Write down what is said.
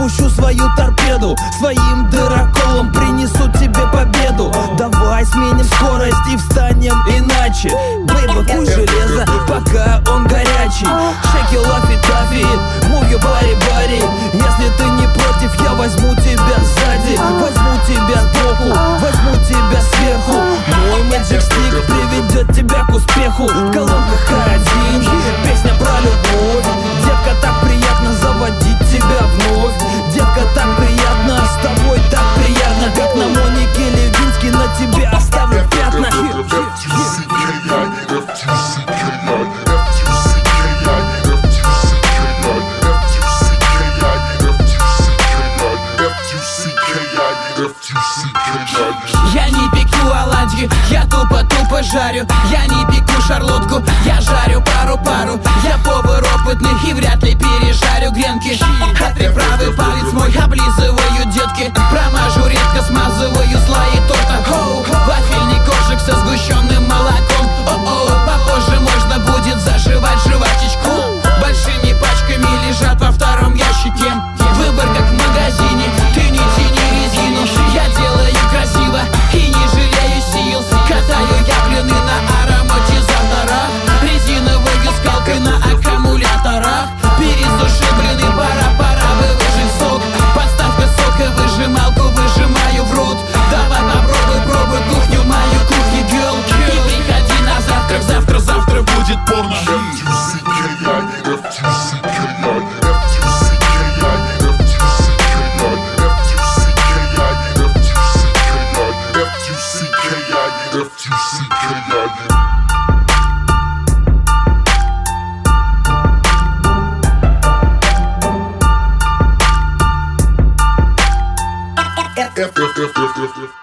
запущу свою торпеду, своим дыроколом принесу тебе победу. Давай сменим скорость и встанем иначе. Бэйба, куй железо, пока он горячий. Shake your laffy taffy, move your body body. Если ты не против, я возьму тебя сзади, возьму тебя сбоку, возьму тебя сверху. Мой magic stick приведет тебя к успеху. В колонках К1, песня про любовь. Детка, так приятно заводить тебя вновь. Детка, так приятно, с тобой так приятно. Как на Монике Левински на тебе оставлю пятна. Я не пеку оладьи, я тупо жарю. Я не пеку шарлотку, я жарю пару-пару. Я повар опытный и вряд ли пережарю гренки. От приправы палец мой облизываю детки. Промажу редко, смазываю слои торта. Вафельный коржик со сгущенным молоком. Попозже можно будет заживать жвачечку. Большими пачками лежат во втором ящике. Выбор как в магазине, ты не тяни резину. Я делаю красиво и не жалею сил. Катаю яблоны на ароматизаторах, резиновой скалкой на аккумуляторах. Пересуши блины, пора бы выжать сок. Подставка сока, выжималку выжимаю в рот. Давай пробуй кухню, мою кухню, girl. И приходи на завтрак, завтра будет порно. FTCKI.